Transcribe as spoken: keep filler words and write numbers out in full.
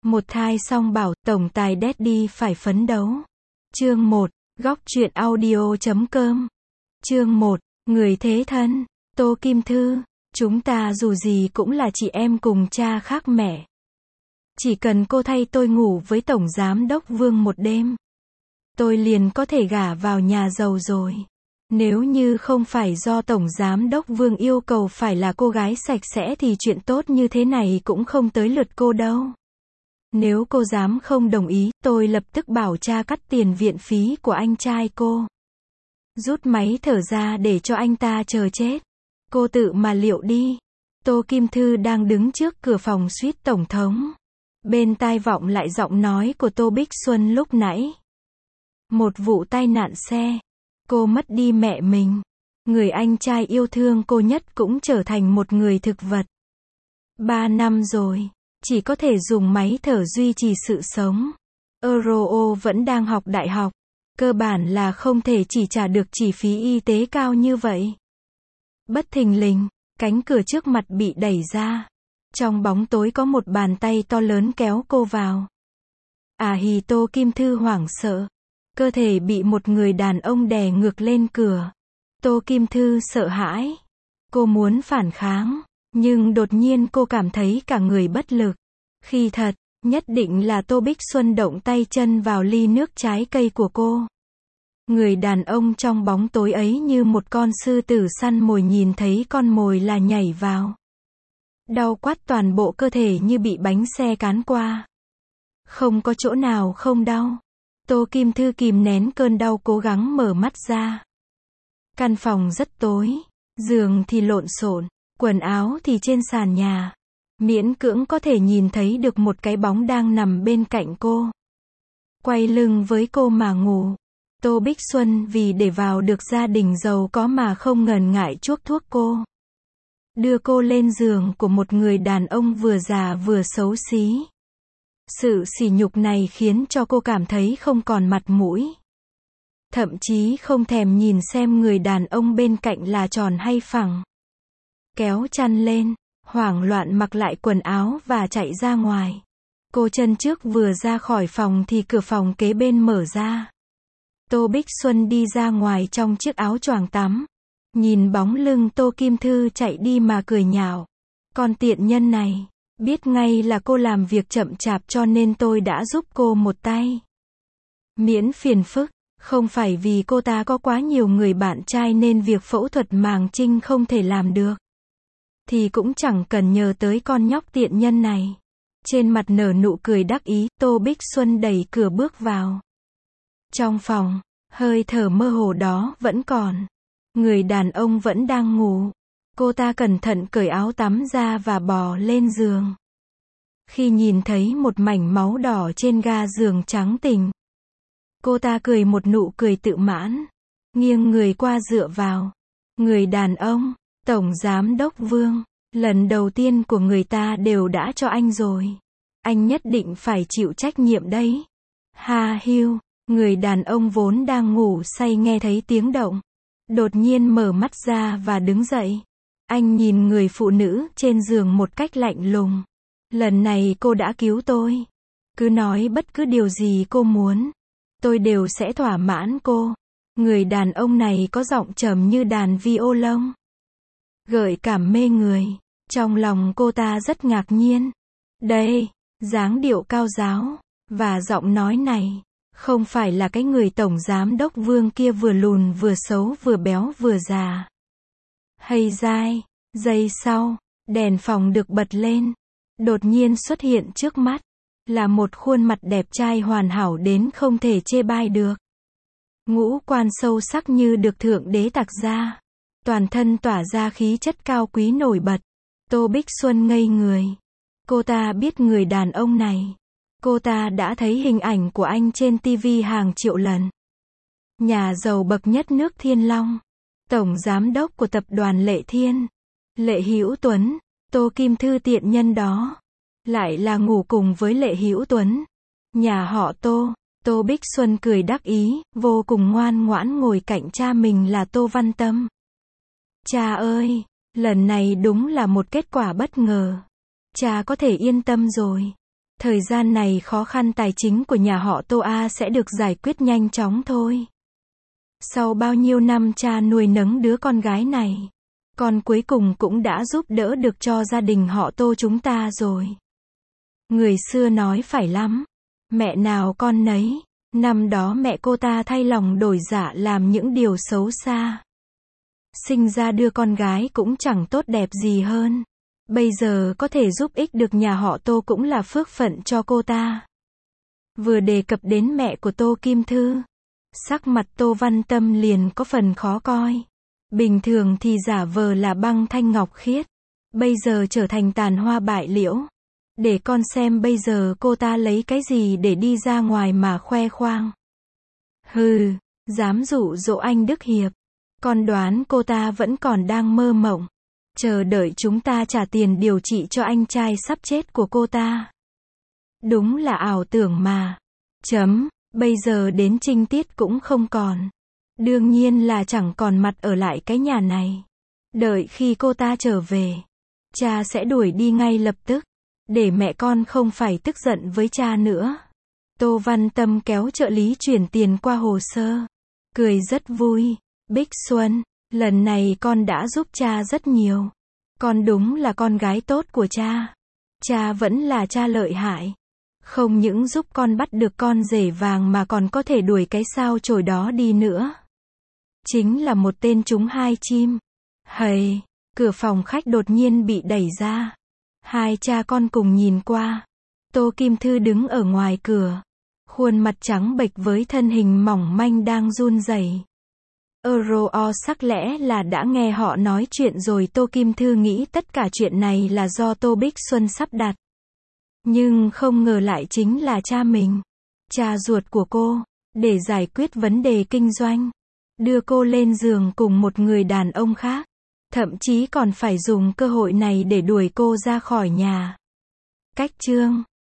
Một thai song bảo, tổng tài Daddy phải phấn đấu. Chương một, góc truyện audio chấm com. Chương một, người thế thân, Tô Kim Thư, chúng ta dù gì cũng là chị em cùng cha khác mẹ. Chỉ cần cô thay tôi ngủ với Tổng Giám Đốc Vương một đêm, tôi liền có thể gả vào nhà giàu rồi. Nếu như không phải do Tổng Giám Đốc Vương yêu cầu phải là cô gái sạch sẽ thì chuyện tốt như thế này cũng không tới lượt cô đâu. Nếu cô dám không đồng ý, tôi lập tức bảo cha cắt tiền viện phí của anh trai cô. Rút máy thở ra để cho anh ta chờ chết. Cô tự mà liệu đi. Tô Kim Thư đang đứng trước cửa phòng suýt tổng thống. Bên tai vọng lại giọng nói của Tô Bích Xuân lúc nãy. Một vụ tai nạn xe. Cô mất đi mẹ mình. Người anh trai yêu thương cô nhất cũng trở thành một người thực vật. Ba năm rồi. Chỉ có thể dùng máy thở duy trì sự sống. Euro vẫn đang học đại học. Cơ bản là không thể chỉ trả được chi phí y tế cao như vậy. Bất thình lình, cánh cửa trước mặt bị đẩy ra. Trong bóng tối có một bàn tay to lớn kéo cô vào. À hì, Tô Kim Thư hoảng sợ. Cơ thể bị một người đàn ông đè ngược lên cửa. Tô Kim Thư sợ hãi. Cô muốn phản kháng. Nhưng đột nhiên cô cảm thấy cả người bất lực. Khi thật, nhất định là Tô Bích Xuân động tay chân vào ly nước trái cây của cô. Người đàn ông trong bóng tối ấy như một con sư tử săn mồi, nhìn thấy con mồi là nhảy vào. Đau quắt toàn bộ cơ thể như bị bánh xe cán qua. Không có chỗ nào không đau. Tô Kim Thư kìm nén cơn đau cố gắng mở mắt ra. Căn phòng rất tối. Giường thì lộn xộn. Quần áo thì trên sàn nhà. Miễn cưỡng có thể nhìn thấy được một cái bóng đang nằm bên cạnh cô. Quay lưng với cô mà ngủ. Tô Bích Xuân vì để vào được gia đình giàu có mà không ngần ngại chuốc thuốc cô. Đưa cô lên giường của một người đàn ông vừa già vừa xấu xí. Sự sỉ nhục này khiến cho cô cảm thấy không còn mặt mũi. Thậm chí không thèm nhìn xem người đàn ông bên cạnh là tròn hay phẳng. Kéo chăn lên, hoảng loạn mặc lại quần áo và chạy ra ngoài. Cô chân trước vừa ra khỏi phòng thì cửa phòng kế bên mở ra. Tô Bích Xuân đi ra ngoài trong chiếc áo choàng tắm. Nhìn bóng lưng Tô Kim Thư chạy đi mà cười nhạo. Con tiện nhân này, biết ngay là cô làm việc chậm chạp cho nên tôi đã giúp cô một tay. Miễn phiền phức, không phải vì cô ta có quá nhiều người bạn trai nên việc phẫu thuật màng trinh không thể làm được. Thì cũng chẳng cần nhờ tới con nhóc tiện nhân này. Trên mặt nở nụ cười đắc ý, Tô Bích Xuân đẩy cửa bước vào. Trong phòng, hơi thở mơ hồ đó vẫn còn. Người đàn ông vẫn đang ngủ. Cô ta cẩn thận cởi áo tắm ra và bò lên giường. Khi nhìn thấy một mảnh máu đỏ trên ga giường trắng tình, cô ta cười một nụ cười tự mãn. Nghiêng người qua dựa vào. Người đàn ông, Tổng Giám Đốc Vương, lần đầu tiên của người ta đều đã cho anh rồi. Anh nhất định phải chịu trách nhiệm đấy. Ha hiu, người đàn ông vốn đang ngủ say nghe thấy tiếng động. Đột nhiên mở mắt ra và đứng dậy. Anh nhìn người phụ nữ trên giường một cách lạnh lùng. Lần này cô đã cứu tôi. Cứ nói bất cứ điều gì cô muốn. Tôi đều sẽ thỏa mãn cô. Người đàn ông này có giọng trầm như đàn violon. Gợi cảm mê người. Trong lòng cô ta rất ngạc nhiên. Đây, dáng điệu cao giáo. Và giọng nói này. Không phải là cái người Tổng Giám Đốc Vương kia vừa lùn vừa xấu vừa béo vừa già. Hay dai. Giây sau, đèn phòng được bật lên. Đột nhiên xuất hiện trước mắt. Là một khuôn mặt đẹp trai hoàn hảo đến không thể chê bai được. Ngũ quan sâu sắc như được Thượng Đế tạc ra. Toàn thân tỏa ra khí chất cao quý nổi bật. Tô Bích Xuân ngây người. Cô ta biết người đàn ông này. Cô ta đã thấy hình ảnh của anh trên ti vi hàng triệu lần. Nhà giàu bậc nhất nước Thiên Long. Tổng giám đốc của tập đoàn Lệ Thiên. Lệ Hữu Tuấn. Tô Kim Thư tiện nhân đó. Lại là ngủ cùng với Lệ Hữu Tuấn. Nhà họ Tô. Tô Bích Xuân cười đắc ý, vô cùng ngoan ngoãn ngồi cạnh cha mình là Tô Văn Tâm. Cha ơi, lần này đúng là một kết quả bất ngờ. Cha có thể yên tâm rồi. Thời gian này khó khăn tài chính của nhà họ Tô A sẽ được giải quyết nhanh chóng thôi. Sau bao nhiêu năm cha nuôi nấng đứa con gái này, con cuối cùng cũng đã giúp đỡ được cho gia đình họ Tô chúng ta rồi. Người xưa nói phải lắm, mẹ nào con nấy, năm đó mẹ cô ta thay lòng đổi dạ làm những điều xấu xa. Sinh ra đưa con gái cũng chẳng tốt đẹp gì hơn. Bây giờ có thể giúp ích được nhà họ Tô cũng là phước phận cho cô ta. Vừa đề cập đến mẹ của Tô Kim Thư, sắc mặt Tô Văn Tâm liền có phần khó coi. Bình thường thì giả vờ là băng thanh ngọc khiết, bây giờ trở thành tàn hoa bại liễu. Để con xem bây giờ cô ta lấy cái gì để đi ra ngoài mà khoe khoang. Hừ, dám dụ dỗ anh Đức Hiệp. Con đoán cô ta vẫn còn đang mơ mộng, chờ đợi chúng ta trả tiền điều trị cho anh trai sắp chết của cô ta. Đúng là ảo tưởng mà. Chấm, bây giờ đến Trinh Tiết cũng không còn. Đương nhiên là chẳng còn mặt ở lại cái nhà này. Đợi khi cô ta trở về, cha sẽ đuổi đi ngay lập tức, để mẹ con không phải tức giận với cha nữa. Tô Văn Tâm kéo trợ lý chuyển tiền qua hồ sơ, cười rất vui. Bích Xuân, lần này con đã giúp cha rất nhiều. Con đúng là con gái tốt của cha. Cha vẫn là cha lợi hại. Không những giúp con bắt được con rể vàng mà còn có thể đuổi cái sao chổi đó đi nữa. Chính là một tên trúng hai chim. Hầy, cửa phòng khách đột nhiên bị đẩy ra. Hai cha con cùng nhìn qua. Tô Kim Thư đứng ở ngoài cửa, khuôn mặt trắng bệch với thân hình mỏng manh đang run rẩy. Euro sắc lẽ là đã nghe họ nói chuyện rồi. Tô Kim Thư nghĩ tất cả chuyện này là do Tô Bích Xuân sắp đặt. Nhưng không ngờ lại chính là cha mình, cha ruột của cô, để giải quyết vấn đề kinh doanh. Đưa cô lên giường cùng một người đàn ông khác. Thậm chí còn phải dùng cơ hội này để đuổi cô ra khỏi nhà. Cách chương